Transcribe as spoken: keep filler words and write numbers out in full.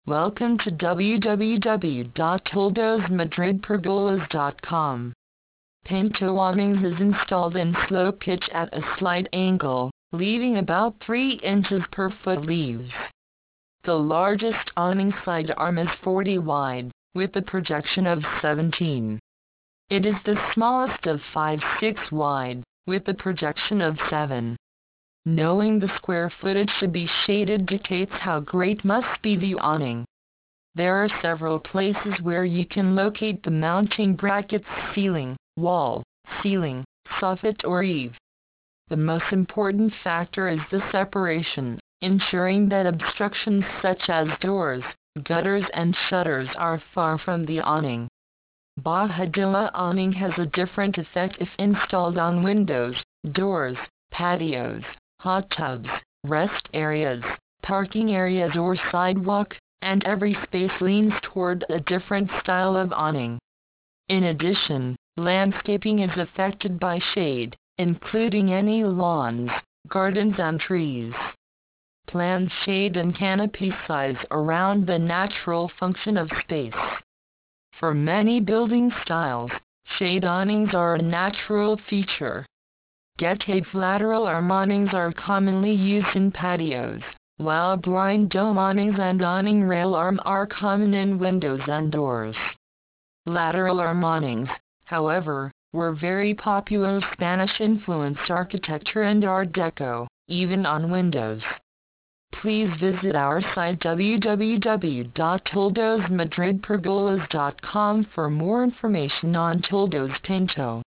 Welcome to w w w dot toldos madrid pergolas dot com. Pinto awnings is installed in slow pitch at a slight angle, leaving about three inches per foot leaves. The largest awning side arm is forty wide, with a projection of seventeen. It is the smallest of five six wide, with a projection of seven. Knowing the square footage should be shaded dictates how great must be the awning. There are several places where you can locate the mounting brackets: ceiling, wall, ceiling, soffit or eave. The most important factor is the separation, ensuring that obstructions such as doors, gutters and shutters are far from the awning. Bajadilla awning has a different effect if installed on windows, doors, patios, hot tubs, rest areas, parking areas or sidewalk, and every space leans toward a different style of awning. In addition, landscaping is affected by shade, including any lawns, gardens and trees. Plan shade and canopy size around the natural function of space. For many building styles, shade awnings are a natural feature. Getave lateral arm awnings are commonly used in patios, while blind dome awnings and awning rail arm are common in windows and doors. Lateral arm awnings, however, were very popular Spanish-influenced architecture and Art Deco, even on windows. Please visit our site w w w dot toldos madrid pergolas dot com for more information on Toldos Pinto.